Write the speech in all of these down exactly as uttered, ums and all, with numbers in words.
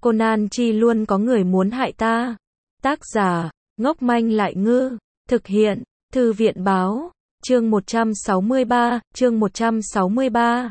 Conan chi luôn có người muốn hại ta. Tác giả, ngốc manh lại ngư. Thực hiện, Thư viện báo. Chương một trăm sáu mươi ba, chương một trăm sáu mươi ba.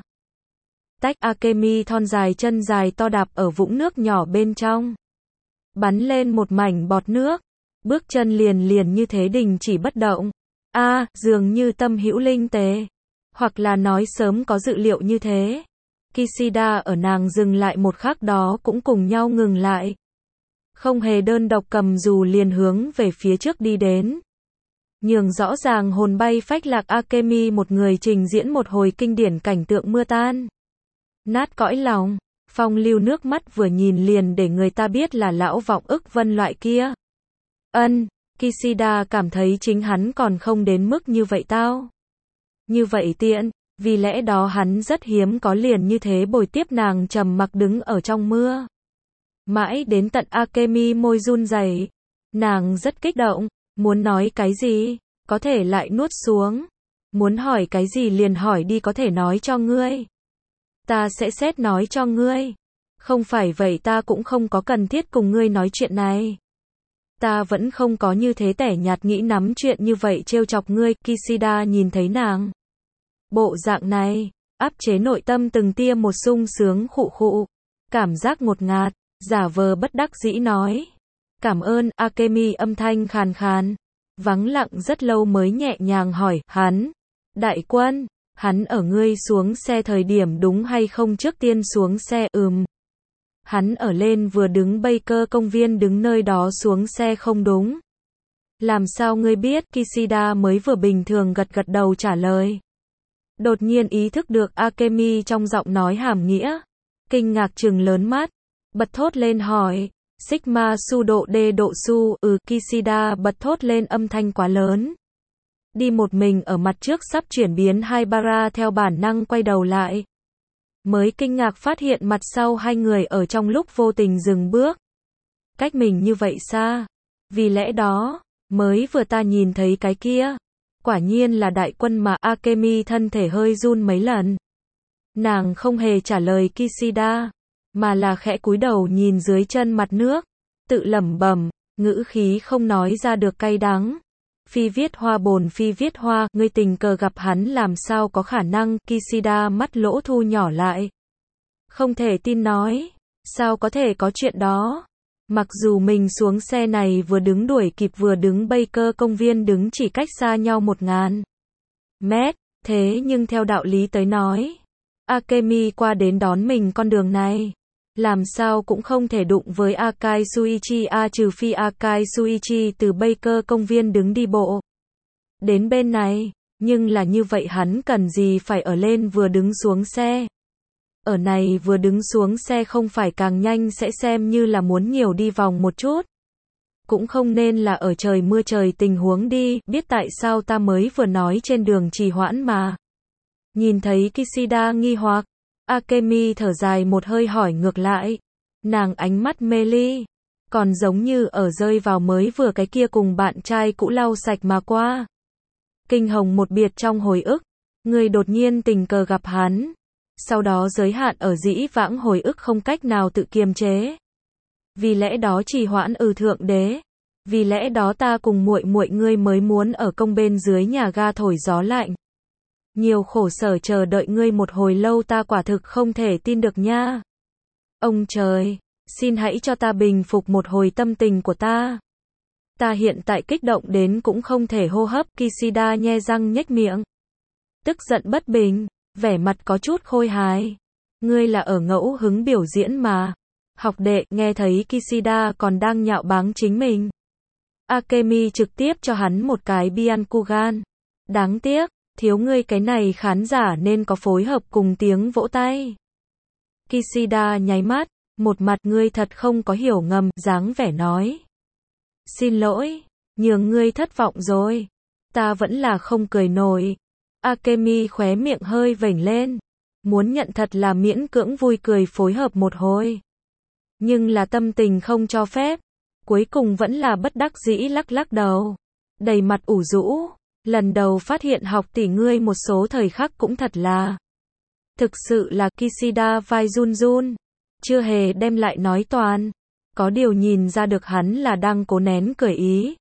Tách Akemi thon dài chân dài to đạp ở vũng nước nhỏ bên trong. Bắn lên một mảnh bọt nước. Bước chân liền liền như thế đình chỉ bất động. A, à, dường như tâm hữu linh tế. Hoặc là nói sớm có dự liệu như thế. Kishida ở nàng dừng lại một khắc đó cũng cùng nhau ngừng lại. Không hề đơn độc cầm dù liền hướng về phía trước đi đến. Nhường rõ ràng hồn bay phách lạc Akemi một người trình diễn một hồi kinh điển cảnh tượng mưa tan. Nát cõi lòng, phong lưu nước mắt vừa nhìn liền để người ta biết là lão vọng ức vân loại kia. Ân, Kishida cảm thấy chính hắn còn không đến mức như vậy tao. Như vậy tiện, vì lẽ đó hắn rất hiếm có liền như thế bồi tiếp nàng trầm mặc đứng ở trong mưa. Mãi đến tận Akemi môi run rẩy, nàng rất kích động, muốn nói cái gì, có thể lại nuốt xuống. Muốn hỏi cái gì liền hỏi đi, có thể nói cho ngươi. Ta sẽ xét nói cho ngươi. Không phải vậy ta cũng không có cần thiết cùng ngươi nói chuyện này. Ta vẫn không có như thế tẻ nhạt nghĩ nắm chuyện như vậy trêu chọc ngươi. Kishida nhìn thấy nàng bộ dạng này, áp chế nội tâm từng tia một sung sướng khụ khụ, cảm giác ngột ngạt, giả vờ bất đắc dĩ nói. Cảm ơn. Akemi âm thanh khàn khàn, vắng lặng rất lâu mới nhẹ nhàng hỏi, hắn, đại quân, hắn ở ngươi xuống xe thời điểm đúng hay không? Trước tiên xuống xe. Ừm. Hắn ở lên vừa đứng Baker công viên đứng nơi đó xuống xe không đúng. Làm sao ngươi biết? Kishida mới vừa bình thường gật gật đầu trả lời. Đột nhiên ý thức được Akemi trong giọng nói hàm nghĩa. Kinh ngạc trừng lớn mắt, bật thốt lên hỏi, Sigma su độ D độ su. Ừ. Kishida bật thốt lên âm thanh quá lớn. Đi một mình ở mặt trước sắp chuyển biến Haibara theo bản năng quay đầu lại. Mới kinh ngạc phát hiện mặt sau hai người ở trong lúc vô tình dừng bước. Cách mình như vậy xa. Vì lẽ đó, mới vừa ta nhìn thấy cái kia. Quả nhiên là đại quân mà. Akemi thân thể hơi run mấy lần. Nàng không hề trả lời Kishida, mà là khẽ cúi đầu nhìn dưới chân mặt nước, tự lẩm bẩm, ngữ khí không nói ra được cay đắng. Phi viết hoa bồn phi viết hoa, ngươi tình cờ gặp hắn làm sao có khả năng? Kishida mắt lỗ thu nhỏ lại. Không thể tin nói, sao có thể có chuyện đó? Mặc dù mình xuống xe này vừa đứng đuổi kịp vừa đứng Baker công viên đứng chỉ cách xa nhau một ngàn mét, thế nhưng theo đạo lý tới nói, Akemi qua đến đón mình con đường này, làm sao cũng không thể đụng với Akai Suichi a trừ phi Akai Suichi từ Baker công viên đứng đi bộ đến bên này, nhưng là như vậy hắn cần gì phải ở lên vừa đứng xuống xe. Ở này vừa đứng xuống xe không phải càng nhanh sẽ xem như là muốn nhiều đi vòng một chút. Cũng không nên là ở trời mưa trời tình huống đi, biết tại sao ta mới vừa nói trên đường trì hoãn mà. Nhìn thấy Kishida nghi hoặc, Akemi thở dài một hơi hỏi ngược lại. Nàng ánh mắt mê ly, còn giống như ở rơi vào mới vừa cái kia cùng bạn trai cũ lau sạch mà qua. Kinh hồng một biệt trong hồi ức, người đột nhiên tình cờ gặp hắn. Sau đó giới hạn ở dĩ vãng hồi ức không cách nào tự kiềm chế. Vì lẽ đó trì hoãn. Ừ thượng đế. Vì lẽ đó ta cùng muội muội ngươi mới muốn ở công bên dưới nhà ga thổi gió lạnh. Nhiều khổ sở chờ đợi ngươi một hồi lâu, ta quả thực không thể tin được nha. Ông trời, xin hãy cho ta bình phục một hồi tâm tình của ta. Ta hiện tại kích động đến cũng không thể hô hấp. Kishida nhe răng nhếch miệng, tức giận bất bình, vẻ mặt có chút khôi hài. Ngươi là ở ngẫu hứng biểu diễn mà. Học đệ. Nghe thấy Kishida còn đang nhạo báng chính mình, Akemi trực tiếp cho hắn một cái Byakugan. Đáng tiếc, thiếu ngươi cái này khán giả nên có phối hợp cùng tiếng vỗ tay. Kishida nháy mắt, một mặt ngươi thật không có hiểu ngầm, dáng vẻ nói. Xin lỗi, nhường ngươi thất vọng rồi. Ta vẫn là không cười nổi. Akemi khóe miệng hơi vểnh lên. Muốn nhận thật là miễn cưỡng vui cười phối hợp một hồi. Nhưng là tâm tình không cho phép. Cuối cùng vẫn là bất đắc dĩ lắc lắc đầu. Đầy mặt ủ rũ. Lần đầu phát hiện học tỷ ngươi một số thời khắc cũng thật là. Thực sự là. Kishida vai run run. chưa hề đem lại nói toàn. Có điều nhìn ra được hắn là đang cố nén cười ý.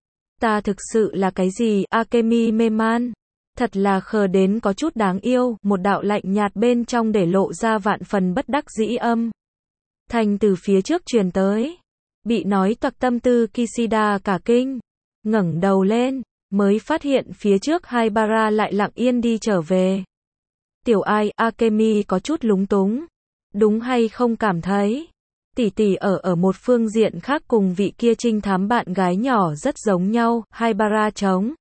Ta thực sự là cái gì, Akemi mê man. Thật là khờ đến có chút đáng yêu, một đạo lạnh nhạt bên trong để lộ ra vạn phần bất đắc dĩ âm. Thanh từ phía trước truyền tới. Bị nói toạc tâm tư Kishida cả kinh. Ngẩng đầu lên, mới phát hiện phía trước Haibara lại lặng yên đi trở về. Tiểu ai, Akemi có chút lúng túng. Đúng hay không cảm thấy? Tỷ tỷ ở ở một phương diện khác cùng vị kia trinh thám bạn gái nhỏ rất giống nhau, Haibara trống.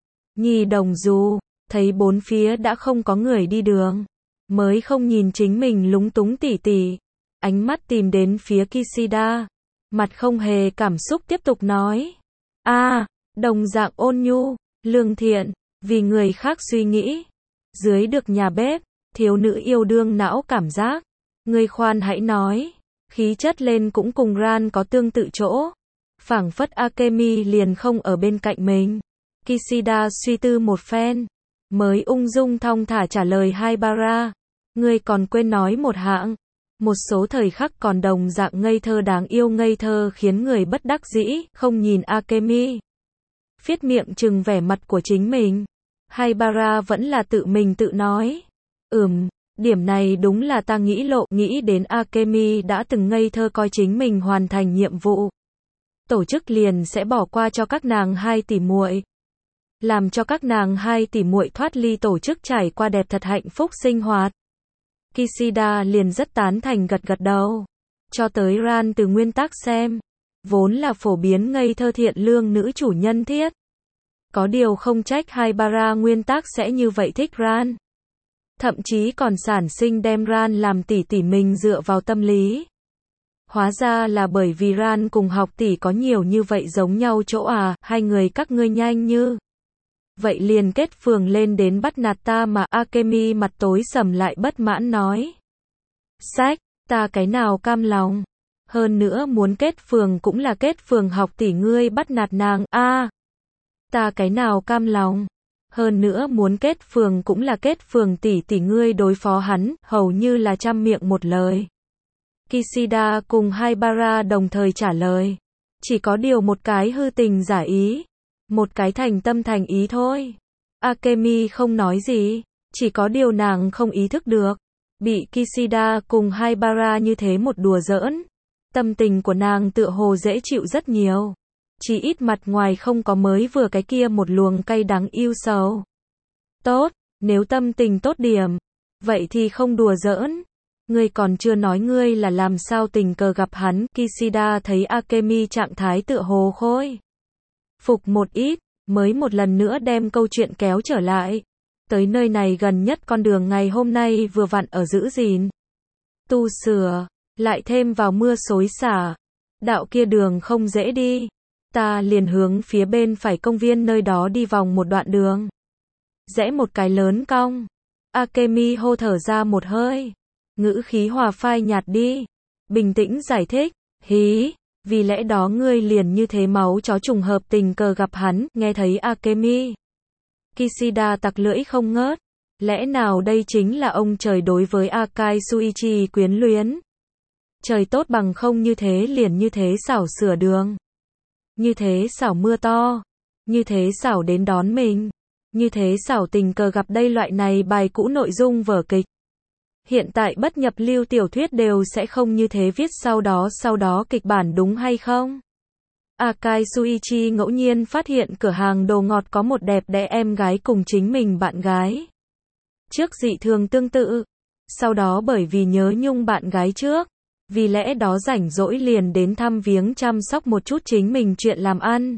Nhi đồng dù, thấy bốn phía đã không có người đi đường. Mới không nhìn chính mình lúng túng tỷ tỷ. Ánh mắt tìm đến phía Kishida. Mặt không hề cảm xúc tiếp tục nói. a à, đồng dạng ôn nhu, lương thiện, vì người khác suy nghĩ. Dưới được nhà bếp, thiếu nữ yêu đương não cảm giác. Người khoan hãy nói. Khí chất lên cũng cùng Ran có tương tự chỗ. Phảng phất Akemi liền không ở bên cạnh mình. Kishida suy tư một phen. Mới ung dung thong thả trả lời Haibara. Ngươi còn quên nói một hạng. Một số thời khắc còn đồng dạng ngây thơ đáng yêu ngây thơ khiến người bất đắc dĩ, không nhìn Akemi. Phiết miệng trừng vẻ mặt của chính mình. Haibara vẫn là tự mình tự nói. Ừm, điểm này đúng là ta nghĩ lộ, nghĩ đến Akemi đã từng ngây thơ coi chính mình hoàn thành nhiệm vụ. Tổ chức liền sẽ bỏ qua cho các nàng hai tỷ muội. Làm cho các nàng hai tỷ muội thoát ly tổ chức trải qua đẹp thật hạnh phúc sinh hoạt. Kishida liền rất tán thành gật gật đầu. Cho tới Ran từ nguyên tắc xem. Vốn là phổ biến ngây thơ thiện lương nữ chủ nhân thiết. Có điều không trách Haibara nguyên tắc sẽ như vậy thích Ran. Thậm chí còn sản sinh đem Ran làm tỷ tỷ mình dựa vào tâm lý. Hóa ra là bởi vì Ran cùng học tỷ có nhiều như vậy giống nhau chỗ à, hai người các ngươi nhanh như. Vậy liền kết phường lên đến bắt nạt ta mà. Akemi mặt tối sầm lại bất mãn nói. Sách, ta cái nào cam lòng. Hơn nữa muốn kết phường cũng là kết phường học tỷ ngươi bắt nạt nàng. a à, ta cái nào cam lòng. Hơn nữa muốn kết phường cũng là kết phường tỷ tỷ ngươi đối phó hắn, hầu như là trăm miệng một lời. Kishida cùng Haibara đồng thời trả lời. Chỉ có điều một cái hư tình giả ý. Một cái thành tâm thành ý thôi. Akemi không nói gì. Chỉ có điều nàng không ý thức được. Bị Kishida cùng Haibara như thế một đùa giỡn. Tâm tình của nàng tựa hồ dễ chịu rất nhiều. Chỉ ít mặt ngoài không có mới vừa cái kia một luồng cay đắng yêu sầu. Tốt, nếu tâm tình tốt điểm. Vậy thì không đùa giỡn. Ngươi còn chưa nói ngươi là làm sao tình cờ gặp hắn. Kishida thấy Akemi trạng thái tựa hồ khôi phục một ít, mới một lần nữa đem câu chuyện kéo trở lại. Tới nơi này gần nhất con đường ngày hôm nay vừa vặn ở giữ gìn. Tu sửa, lại thêm vào mưa xối xả. Đạo kia đường không dễ đi. Ta liền hướng phía bên phải công viên nơi đó đi vòng một đoạn đường. Rẽ một cái lớn cong. Akemi hô thở ra một hơi. Ngữ khí hòa phai nhạt đi. Bình tĩnh giải thích. Hí, vì lẽ đó ngươi liền như thế máu chó trùng hợp tình cờ gặp hắn, nghe thấy Akemi. Kishida tặc lưỡi không ngớt. Lẽ nào đây chính là ông trời đối với Akai Suichi quyến luyến? Trời tốt bằng không như thế liền như thế xảo sửa đường. Như thế xảo mưa to. Như thế xảo đến đón mình. Như thế xảo tình cờ gặp đây loại này bài cũ nội dung vở kịch. Hiện tại bất nhập lưu tiểu thuyết đều sẽ không như thế viết sau đó sau đó kịch bản đúng hay không? Akai Suichi ngẫu nhiên phát hiện cửa hàng đồ ngọt có một đẹp đẽ em gái cùng chính mình bạn gái. Trước dị thường tương tự. Sau đó bởi vì nhớ nhung bạn gái trước. Vì lẽ đó rảnh rỗi liền đến thăm viếng chăm sóc một chút chính mình chuyện làm ăn.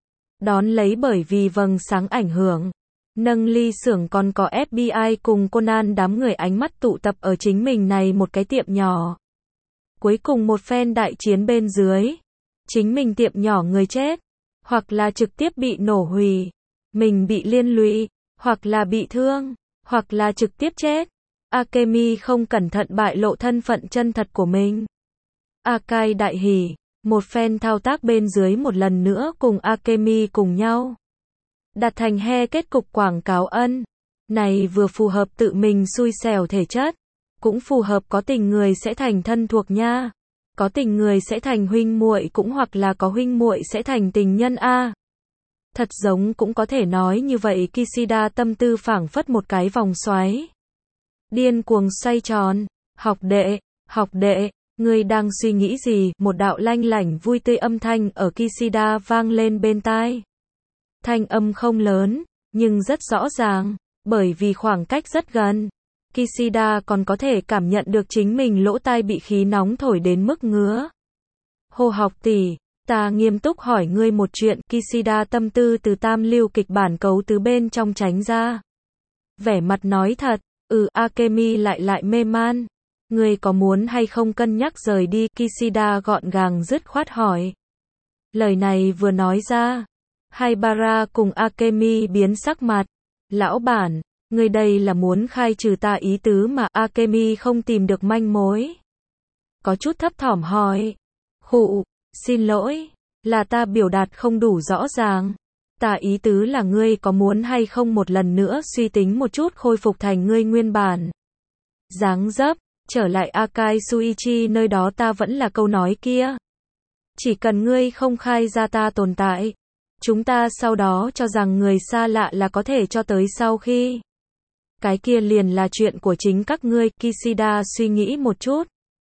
Đón lấy bởi vì vầng sáng ảnh hưởng. Nâng ly xưởng còn có ép bê i cùng Conan đám người ánh mắt tụ tập ở chính mình này một cái tiệm nhỏ. Cuối cùng một phen đại chiến bên dưới. Chính mình tiệm nhỏ người chết. Hoặc là trực tiếp bị nổ hủy. Mình bị liên lụy. Hoặc là bị thương. Hoặc là trực tiếp chết. Akemi không cẩn thận bại lộ thân phận chân thật của mình. Akai đại hỉ. Một phen thao tác bên dưới một lần nữa cùng Akemi cùng nhau. Đặt thành he kết cục quảng cáo ân. Này vừa phù hợp tự mình xui xẻo thể chất. cũng phù hợp, có tình người sẽ thành thân thuộc nha. Có tình người sẽ thành huynh muội cũng hoặc là có huynh muội sẽ thành tình nhân a. Thật giống cũng có thể nói như vậy. Kishida tâm tư phảng phất một cái vòng xoáy. Điên cuồng xoay tròn. Học đệ, học đệ, ngươi đang suy nghĩ gì? Một đạo lanh lảnh vui tươi âm thanh ở Kishida vang lên bên tai. Thanh âm không lớn, nhưng rất rõ ràng, bởi vì khoảng cách rất gần. Kishida còn có thể cảm nhận được chính mình lỗ tai bị khí nóng thổi đến mức ngứa. Hồ học tỷ, ta nghiêm túc hỏi ngươi một chuyện. Kishida tâm tư từ tam lưu kịch bản cấu tứ bên trong tránh ra. Vẻ mặt nói thật, ừ. Akemi lại lại mê man. Ngươi có muốn hay không cân nhắc rời đi? Kishida gọn gàng dứt khoát hỏi. Lời này vừa nói ra, Haibara cùng Akemi biến sắc mặt. Lão bản, ngươi đây là muốn khai trừ ta ý tứ mà? Akemi không tìm được manh mối. Có chút thấp thỏm hỏi. Khụ, xin lỗi, là ta biểu đạt không đủ rõ ràng. Ta ý tứ là ngươi có muốn hay không một lần nữa suy tính một chút khôi phục thành ngươi nguyên bản. Dáng dấp, trở lại Akai Suichi nơi đó. Ta vẫn là câu nói kia. Chỉ cần ngươi không khai ra ta tồn tại, chúng ta sau đó cho rằng người xa lạ là có thể cho tới sau khi. Cái kia liền là chuyện của chính các ngươi. Kishida suy nghĩ một chút.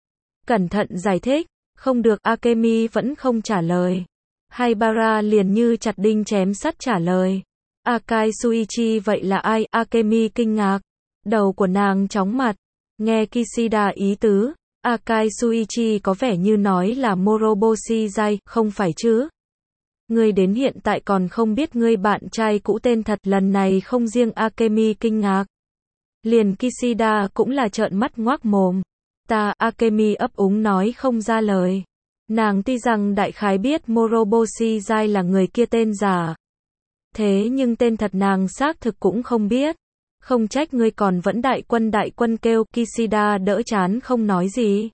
Cẩn thận giải thích. Không được. Akemi vẫn không trả lời. Haibara liền như chặt đinh chém sắt trả lời. Akai Suichi vậy là ai? Akemi kinh ngạc. Đầu của nàng chóng mặt. Nghe Kishida ý tứ, Akai Suichi có vẻ như nói là Moroboshi Zai, không phải chứ? Ngươi đến hiện tại còn không biết ngươi bạn trai cũ tên thật. Lần này không riêng Akemi kinh ngạc, liền Kishida cũng là trợn mắt ngoác mồm. Ta, Akemi ấp úng nói không ra lời. Nàng tuy rằng đại khái biết Moroboshi Zai là người kia tên giả, thế nhưng tên thật nàng xác thực cũng không biết. Không trách ngươi còn vẫn đại quân đại quân kêu. Kishida đỡ chán không nói gì.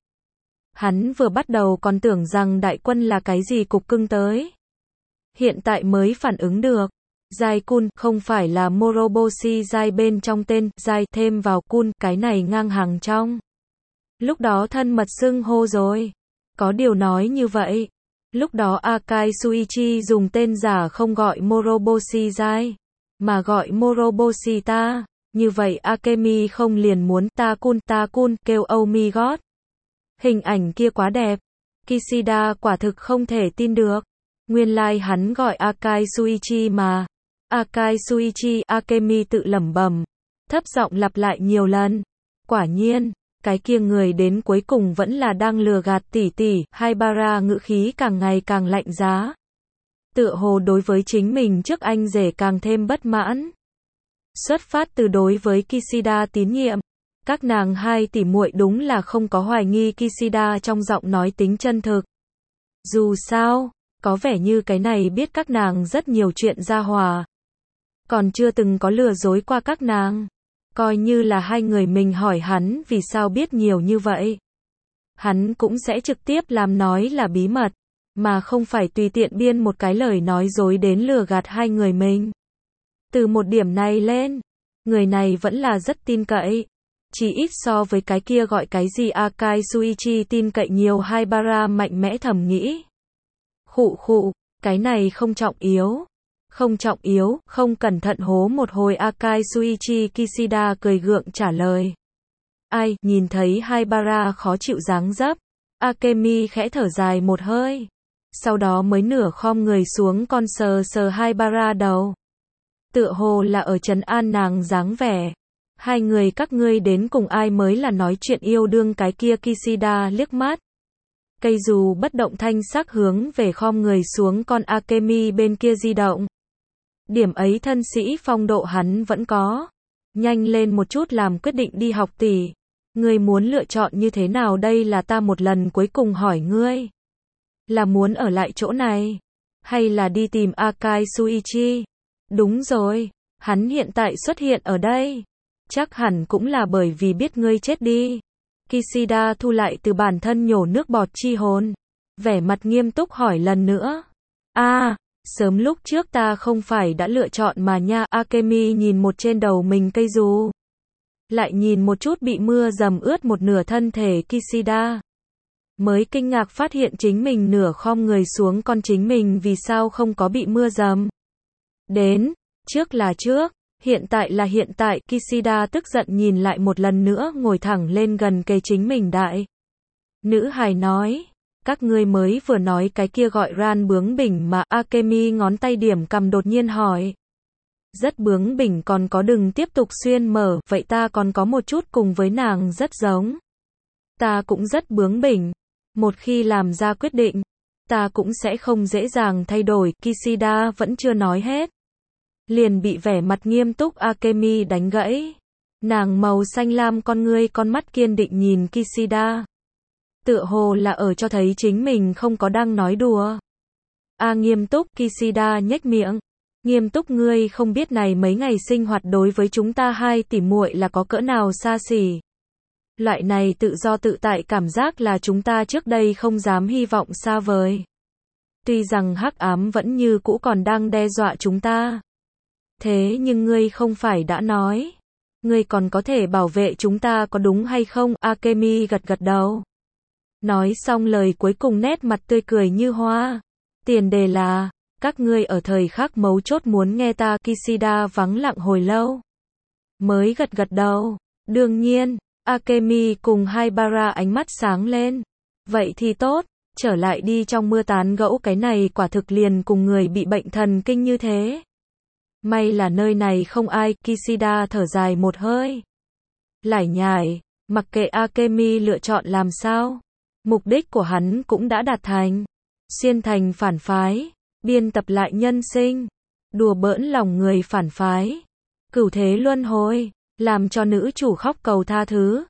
Hắn vừa bắt đầu còn tưởng rằng đại quân là cái gì cục cưng tới. Hiện tại mới phản ứng được. Zai-kun không phải là Moroboshi Zai bên trong tên, Zai thêm vào kun, cái này ngang hàng trong. Lúc đó thân mật xưng hô rồi. Có điều nói như vậy. Lúc đó Akai Suichi dùng tên giả không gọi Moroboshi Zai, mà gọi Moroboshi ta. Như vậy Akemi không liền muốn ta kun ta kun kêu oh my god. Hình ảnh kia quá đẹp. Kishida quả thực không thể tin được. Nguyên lai like hắn gọi Akai Suichi mà. Akai Suichi. Akemi tự lẩm bẩm, thấp giọng lặp lại nhiều lần. Quả nhiên, cái kia người đến cuối cùng vẫn là đang lừa gạt tỷ tỷ. Haibara ngữ khí càng ngày càng lạnh giá. Tựa hồ đối với chính mình trước anh rể càng thêm bất mãn. Xuất phát từ đối với Kishida tín nhiệm, các nàng hai tỷ muội đúng là không có hoài nghi Kishida trong giọng nói tính chân thực. Dù sao, có vẻ như cái này biết các nàng rất nhiều chuyện gia hòa, còn chưa từng có lừa dối qua các nàng. Coi như là hai người mình hỏi hắn vì sao biết nhiều như vậy, hắn cũng sẽ trực tiếp làm nói là bí mật, mà không phải tùy tiện biên một cái lời nói dối đến lừa gạt hai người mình. Từ một điểm này lên, người này vẫn là rất tin cậy. Chỉ ít so với cái kia gọi cái gì Akai Suichi tin cậy nhiều. Haibara mạnh mẽ thầm nghĩ. Khụ khụ, cái này không trọng yếu. Không trọng yếu, không cẩn thận hố một hồi Akai Suichi. Kishida cười gượng trả lời. Ai, nhìn thấy Haibara khó chịu dáng dấp, Akemi khẽ thở dài một hơi. Sau đó mới nửa khom người xuống con sờ sờ Haibara đầu. Tựa hồ là ở trấn an nàng dáng vẻ. Hai người các ngươi đến cùng ai mới là nói chuyện yêu đương cái kia? Kishida liếc mắt. Cây dù bất động thanh sắc hướng về khom người xuống con Akemi bên kia di động. Điểm ấy thân sĩ phong độ hắn vẫn có. Nhanh lên một chút làm quyết định đi học tỷ. Ngươi muốn lựa chọn như thế nào? Đây là ta một lần cuối cùng hỏi ngươi. Là muốn ở lại chỗ này, hay là đi tìm Akai Suichi? Đúng rồi, hắn hiện tại xuất hiện ở đây. Chắc hẳn cũng là bởi vì biết ngươi chết đi. Kishida thu lại từ bản thân nhổ nước bọt chi hồn. Vẻ mặt nghiêm túc hỏi lần nữa. a à, sớm lúc trước ta không phải đã lựa chọn mà nha. Akemi nhìn một trên đầu mình cây dù. lại nhìn một chút bị mưa dầm ướt một nửa thân thể Kishida. Mới kinh ngạc phát hiện chính mình nửa khom người xuống, con chính mình vì sao không có bị mưa dầm. Đến, trước là trước, hiện tại là hiện tại, Kishida tức giận nhìn lại một lần nữa, ngồi thẳng lên gần cây chính mình đại. Nữ hài nói, các ngươi mới vừa nói cái kia gọi Ran bướng bỉnh mà. Akemi ngón tay điểm cầm đột nhiên hỏi. Rất bướng bỉnh, còn có đừng tiếp tục xuyên mở, vậy ta còn có một chút cùng với nàng rất giống. Ta cũng rất bướng bỉnh. Một khi làm ra quyết định, ta cũng sẽ không dễ dàng thay đổi. Kishida vẫn chưa nói hết, liền bị vẻ mặt nghiêm túc Akemi đánh gãy. Nàng màu xanh lam con ngươi, con mắt kiên định nhìn Kishida. Tựa hồ là ở cho thấy chính mình không có đang nói đùa. A nghiêm túc, Kishida nhếch miệng. Nghiêm túc, ngươi không biết này mấy ngày sinh hoạt đối với chúng ta hai tỷ muội là có cỡ nào xa xỉ. Loại này tự do tự tại cảm giác là chúng ta trước đây không dám hy vọng xa vời. Tuy rằng hắc ám vẫn như cũ còn đang đe dọa chúng ta. Thế nhưng ngươi không phải đã nói, ngươi còn có thể bảo vệ chúng ta có đúng hay không? Akemi gật gật đầu. Nói xong lời cuối cùng nét mặt tươi cười như hoa. Tiền đề là, các ngươi ở thời khắc mấu chốt muốn nghe ta. Kishida vắng lặng hồi lâu, mới gật gật đầu. Đương nhiên, Akemi cùng Haibara ánh mắt sáng lên. Vậy thì tốt, trở lại đi, trong mưa tán gẫu cái này quả thực liền cùng người bị bệnh thần kinh như thế. May là nơi này không ai. Kishida thở dài một hơi. Lải nhải, mặc kệ Akemi lựa chọn làm sao, mục đích của hắn cũng đã đạt thành. Xuyên thành phản phái, biên tập lại nhân sinh, đùa bỡn lòng người phản phái, cửu thế luân hồi, làm cho nữ chủ khóc cầu tha thứ.